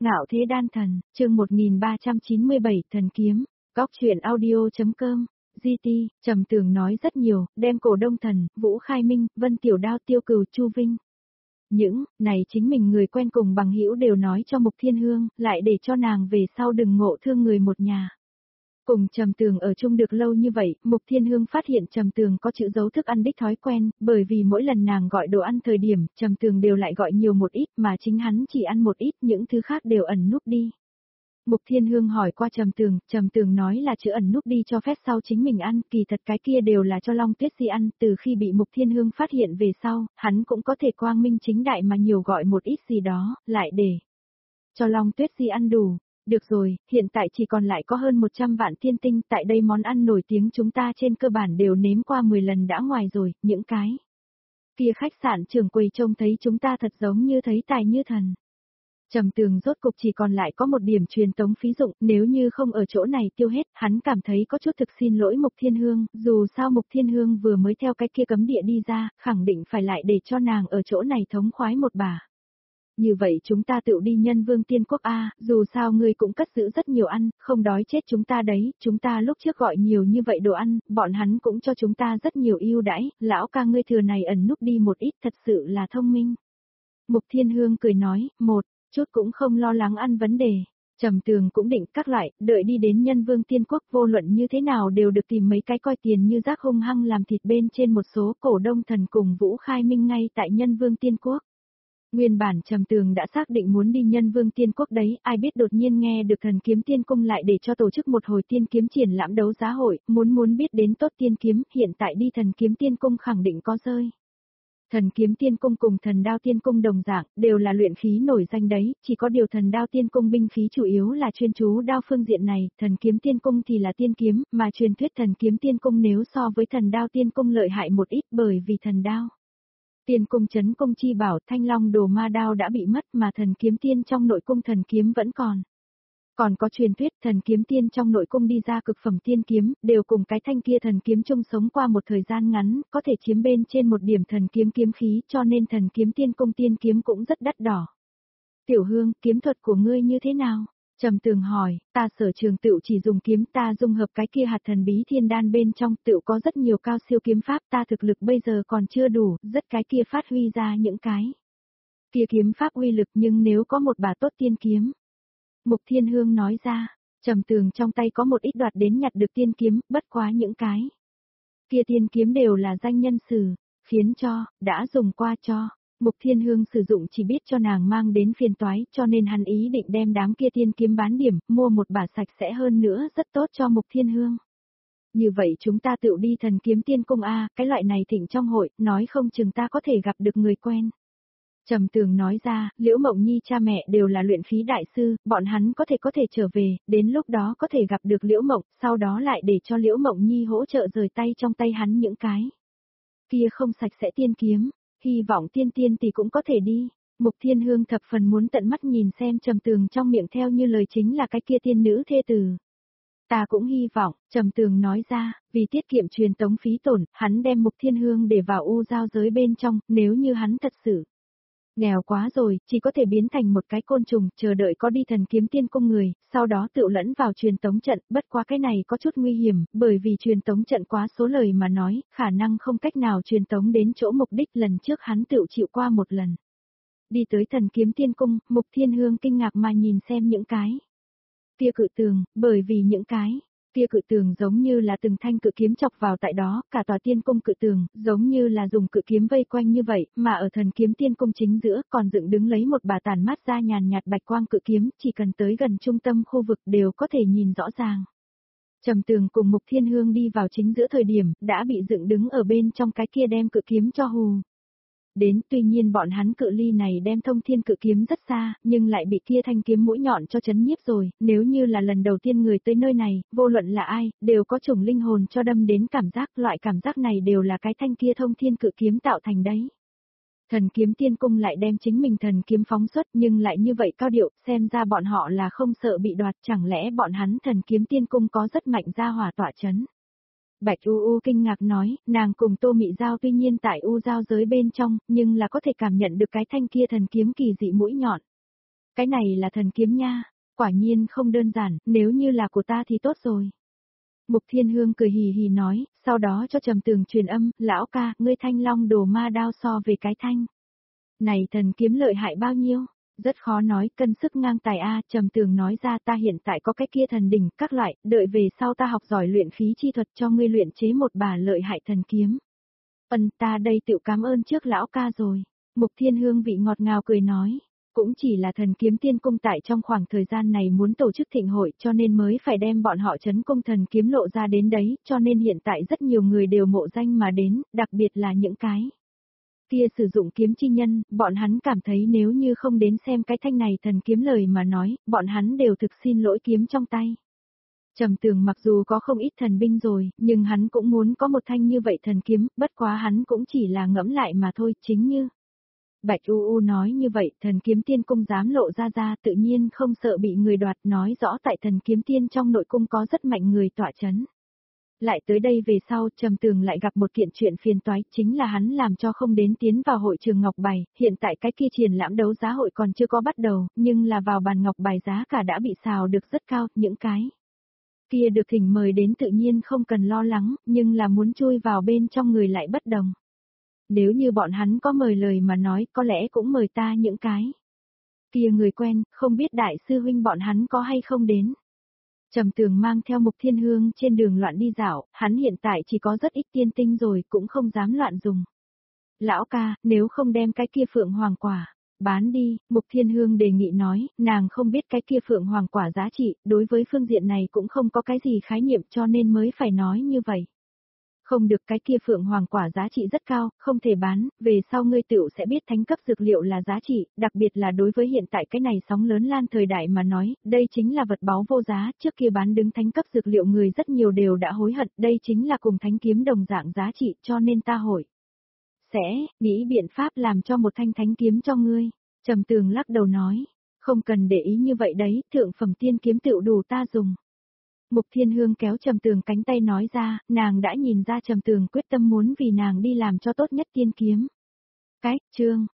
Ngạo Thế Đan Thần, chương 1397, Thần Kiếm, Góc Chuyện Audio.com, GT, Trầm Tường nói rất nhiều, đem Cổ Đông Thần, Vũ Khai Minh, Vân Tiểu Đao, Tiêu Cừu, Chu Vinh. Những này chính mình người quen cùng bằng hữu đều nói cho Mục Thiên Hương, lại để cho nàng về sau đừng ngộ thương người một nhà. Cùng Trầm Tường ở chung được lâu như vậy, Mục Thiên Hương phát hiện Trầm Tường có chữ giấu thức ăn đích thói quen, bởi vì mỗi lần nàng gọi đồ ăn thời điểm, Trầm Tường đều lại gọi nhiều một ít mà chính hắn chỉ ăn một ít, những thứ khác đều ẩn núp đi. Mục Thiên Hương hỏi qua Trầm Tường nói là chữ ẩn núp đi cho phép sau chính mình ăn, kỳ thật cái kia đều là cho Long Tuyết Di ăn, từ khi bị Mục Thiên Hương phát hiện về sau, hắn cũng có thể quang minh chính đại mà nhiều gọi một ít gì đó, lại để cho Long Tuyết Di ăn đủ. Được rồi, hiện tại chỉ còn lại có hơn 100 vạn thiên tinh, tại đây món ăn nổi tiếng chúng ta trên cơ bản đều nếm qua 10 lần đã ngoài rồi, những cái kia khách sạn trưởng quầy trông thấy chúng ta thật giống như thấy tài như thần. Trầm Tường rốt cục chỉ còn lại có một điểm truyền tống phí dụng, nếu như không ở chỗ này tiêu hết, hắn cảm thấy có chút thực xin lỗi Mục Thiên Hương, dù sao Mục Thiên Hương vừa mới theo cái kia cấm địa đi ra, khẳng định phải lại để cho nàng ở chỗ này thống khoái một bà. Như vậy chúng ta tự đi Nhân Vương Tiên Quốc A, dù sao ngươi cũng cất giữ rất nhiều ăn, không đói chết chúng ta đấy, chúng ta lúc trước gọi nhiều như vậy đồ ăn, bọn hắn cũng cho chúng ta rất nhiều ưu đãi, lão ca ngươi thừa này ẩn núp đi một ít thật sự là thông minh. Mục Thiên Hương cười nói, một chút cũng không lo lắng ăn vấn đề. Trầm Tường cũng định các loại, đợi đi đến Nhân Vương Tiên Quốc vô luận như thế nào đều được tìm mấy cái coi tiền như rác hung hăng làm thịt bên trên một số Cổ Đông Thần cùng Vũ Khai Minh ngay tại Nhân Vương Tiên Quốc. Nguyên bản Trầm Tường đã xác định muốn đi Nhân Vương Tiên Quốc đấy, ai biết đột nhiên nghe được Thần Kiếm Tiên Cung lại để cho tổ chức một hồi tiên kiếm triển lãm đấu giá hội, muốn biết đến tốt tiên kiếm, hiện tại đi Thần Kiếm Tiên Cung khẳng định có rơi. Thần Kiếm Tiên Cung cùng Thần Đao Tiên Cung đồng dạng, đều là luyện khí nổi danh đấy, chỉ có điều Thần Đao Tiên Cung binh khí chủ yếu là chuyên chú đao phương diện này, Thần Kiếm Tiên Cung thì là tiên kiếm, mà truyền thuyết Thần Kiếm Tiên Cung nếu so với Thần Đao Tiên Cung lợi hại một ít bởi vì Thần Đao Tiên Cung chấn cung chi bảo Thanh Long Đồ Ma Đao đã bị mất mà Thần Kiếm Tiên trong nội cung thần kiếm vẫn còn. Còn có truyền thuyết Thần Kiếm Tiên trong nội cung đi ra cực phẩm tiên kiếm, đều cùng cái thanh kia thần kiếm chung sống qua một thời gian ngắn, có thể chiếm bên trên một điểm thần kiếm kiếm khí, cho nên Thần Kiếm Tiên Cung tiên kiếm cũng rất đắt đỏ. Tiểu Hương, kiếm thuật của ngươi như thế nào? Trầm Tường hỏi, ta sở trường tựu chỉ dùng kiếm, ta dung hợp cái kia hạt thần bí thiên đan bên trong, tựu có rất nhiều cao siêu kiếm pháp, ta thực lực bây giờ còn chưa đủ, rất cái kia phát huy ra những cái kia kiếm pháp uy lực, nhưng nếu có một bà tốt tiên kiếm. Mục Thiên Hương nói ra, Trầm Tường trong tay có một ít đoạt đến nhặt được tiên kiếm, bất quá những cái kia tiên kiếm đều là danh nhân sử, khiến cho, đã dùng qua cho. Mục Thiên Hương sử dụng chỉ biết cho nàng mang đến phiền toái, cho nên hắn ý định đem đám kia tiên kiếm bán điểm, mua một bả sạch sẽ hơn nữa rất tốt cho Mục Thiên Hương. Như vậy chúng ta tự đi Thần Kiếm Tiên Cung A, cái loại này thỉnh trong hội, nói không chừng ta có thể gặp được người quen. Trầm Tường nói ra, Liễu Mộng Nhi cha mẹ đều là luyện khí đại sư, bọn hắn có thể trở về, đến lúc đó có thể gặp được Liễu Mộng, sau đó lại để cho Liễu Mộng Nhi hỗ trợ rời tay trong tay hắn những cái kia không sạch sẽ tiên kiếm. Hy vọng tiên thì cũng có thể đi. Mục Thiên Hương thập phần muốn tận mắt nhìn xem Trầm Tường trong miệng theo như lời chính là cái kia tiên nữ thê tử. Ta cũng hy vọng, Trầm Tường nói ra, vì tiết kiệm truyền tống phí tổn, hắn đem Mục Thiên Hương để vào u giao giới bên trong, nếu như hắn thật sự nghèo quá rồi, chỉ có thể biến thành một cái côn trùng, chờ đợi có đi Thần Kiếm Tiên Cung người, sau đó tự lẫn vào truyền tống trận, bất quá cái này có chút nguy hiểm, bởi vì truyền tống trận quá số lời mà nói, khả năng không cách nào truyền tống đến chỗ mục đích lần trước hắn tự chịu qua một lần. Đi tới Thần Kiếm Tiên Cung, Mục Thiên Hương kinh ngạc mà nhìn xem những cái kia cự tường, bởi vì những cái kia cự tường giống như là từng thanh cự kiếm chọc vào tại đó, cả tòa tiên cung cự tường, giống như là dùng cự kiếm vây quanh như vậy, mà ở Thần Kiếm Tiên Cung chính giữa, còn dựng đứng lấy một bà tàn mát ra nhàn nhạt bạch quang cự kiếm, chỉ cần tới gần trung tâm khu vực đều có thể nhìn rõ ràng. Trầm Tường cùng Mục Thiên Hương đi vào chính giữa thời điểm, đã bị dựng đứng ở bên trong cái kia đem cự kiếm cho hù đến, tuy nhiên bọn hắn cự ly này đem Thông Thiên cự kiếm rất xa, nhưng lại bị kia thanh kiếm mũi nhọn cho chấn nhiếp rồi, nếu như là lần đầu tiên người tới nơi này, vô luận là ai, đều có chủng linh hồn cho đâm đến cảm giác, loại cảm giác này đều là cái thanh kia Thông Thiên cự kiếm tạo thành đấy. Thần Kiếm Tiên Cung lại đem chính mình thần kiếm phóng xuất nhưng lại như vậy cao điệu, xem ra bọn họ là không sợ bị đoạt, chẳng lẽ bọn hắn Thần Kiếm Tiên Cung có rất mạnh gia hỏa tỏa chấn. Bạch U U kinh ngạc nói, nàng cùng Tô Mị Giao tuy nhiên tại U Giao giới bên trong, nhưng là có thể cảm nhận được cái thanh kia thần kiếm kỳ dị mũi nhọn. Cái này là thần kiếm nha, quả nhiên không đơn giản, nếu như là của ta thì tốt rồi. Mục Thiên Hương cười hì hì nói, sau đó cho Trầm Tường truyền âm, lão ca, ngươi thanh long đồ ma đao so về cái thanh. Này thần kiếm lợi hại bao nhiêu? Rất khó nói, cân sức ngang tài a. Trầm Tường nói ra, ta hiện tại có cái kia thần đỉnh, các loại, đợi về sau ta học giỏi luyện khí chi thuật cho ngươi luyện chế một bà lợi hại thần kiếm. Ta đây tự cảm ơn trước lão ca rồi. Mục Thiên Hương vị ngọt ngào cười nói. Cũng chỉ là thần kiếm tiên cung tại trong khoảng thời gian này muốn tổ chức thịnh hội cho nên mới phải đem bọn họ trấn cung thần kiếm lộ ra đến đấy, cho nên hiện tại rất nhiều người đều mộ danh mà đến, đặc biệt là những cái kia sử dụng kiếm chi nhân, bọn hắn cảm thấy nếu như không đến xem cái thanh này thần kiếm lời mà nói, bọn hắn đều thực xin lỗi kiếm trong tay. Trầm Tường mặc dù có không ít thần binh rồi, nhưng hắn cũng muốn có một thanh như vậy thần kiếm, bất quá hắn cũng chỉ là ngẫm lại mà thôi, chính như Bạch U U nói như vậy, thần kiếm tiên cung dám lộ ra tự nhiên không sợ bị người đoạt, nói rõ tại thần kiếm tiên trong nội cung có rất mạnh người tọa chấn. Lại tới đây về sau, Trầm Tường lại gặp một kiện chuyện phiền toái, chính là hắn làm cho không đến tiến vào hội trường ngọc bài, hiện tại cái kia triển lãm đấu giá hội còn chưa có bắt đầu, nhưng là vào bàn ngọc bài giá cả đã bị xào được rất cao, những cái kia được thỉnh mời đến tự nhiên không cần lo lắng, nhưng là muốn chui vào bên trong người lại bất đồng. Nếu như bọn hắn có mời lời mà nói, có lẽ cũng mời ta những cái kia người quen, không biết đại sư huynh bọn hắn có hay không đến. Trầm Tường mang theo Mục Thiên Hương trên đường loạn đi dạo, hắn hiện tại chỉ có rất ít tiên tinh rồi, cũng không dám loạn dùng. Lão ca, nếu không đem cái kia phượng hoàng quả bán đi, Mục Thiên Hương đề nghị nói, nàng không biết cái kia phượng hoàng quả giá trị, đối với phương diện này cũng không có cái gì khái niệm cho nên mới phải nói như vậy. Không được, cái kia phượng hoàng quả giá trị rất cao, không thể bán, về sau ngươi tựu sẽ biết thánh cấp dược liệu là giá trị, đặc biệt là đối với hiện tại cái này sóng lớn lan thời đại mà nói, đây chính là vật báu vô giá, trước kia bán đứng thánh cấp dược liệu người rất nhiều đều đã hối hận, đây chính là cùng thánh kiếm đồng dạng giá trị cho nên ta hội sẽ nghĩ biện pháp làm cho một thanh thánh kiếm cho ngươi. Trầm Tường lắc đầu nói, không cần để ý như vậy đấy, thượng phẩm tiên kiếm tựu đủ ta dùng. Mục Thiên Hương kéo Trầm Tường cánh tay nói ra, nàng đã nhìn ra Trầm Tường quyết tâm muốn vì nàng đi làm cho tốt nhất tiên kiếm. Cái, chương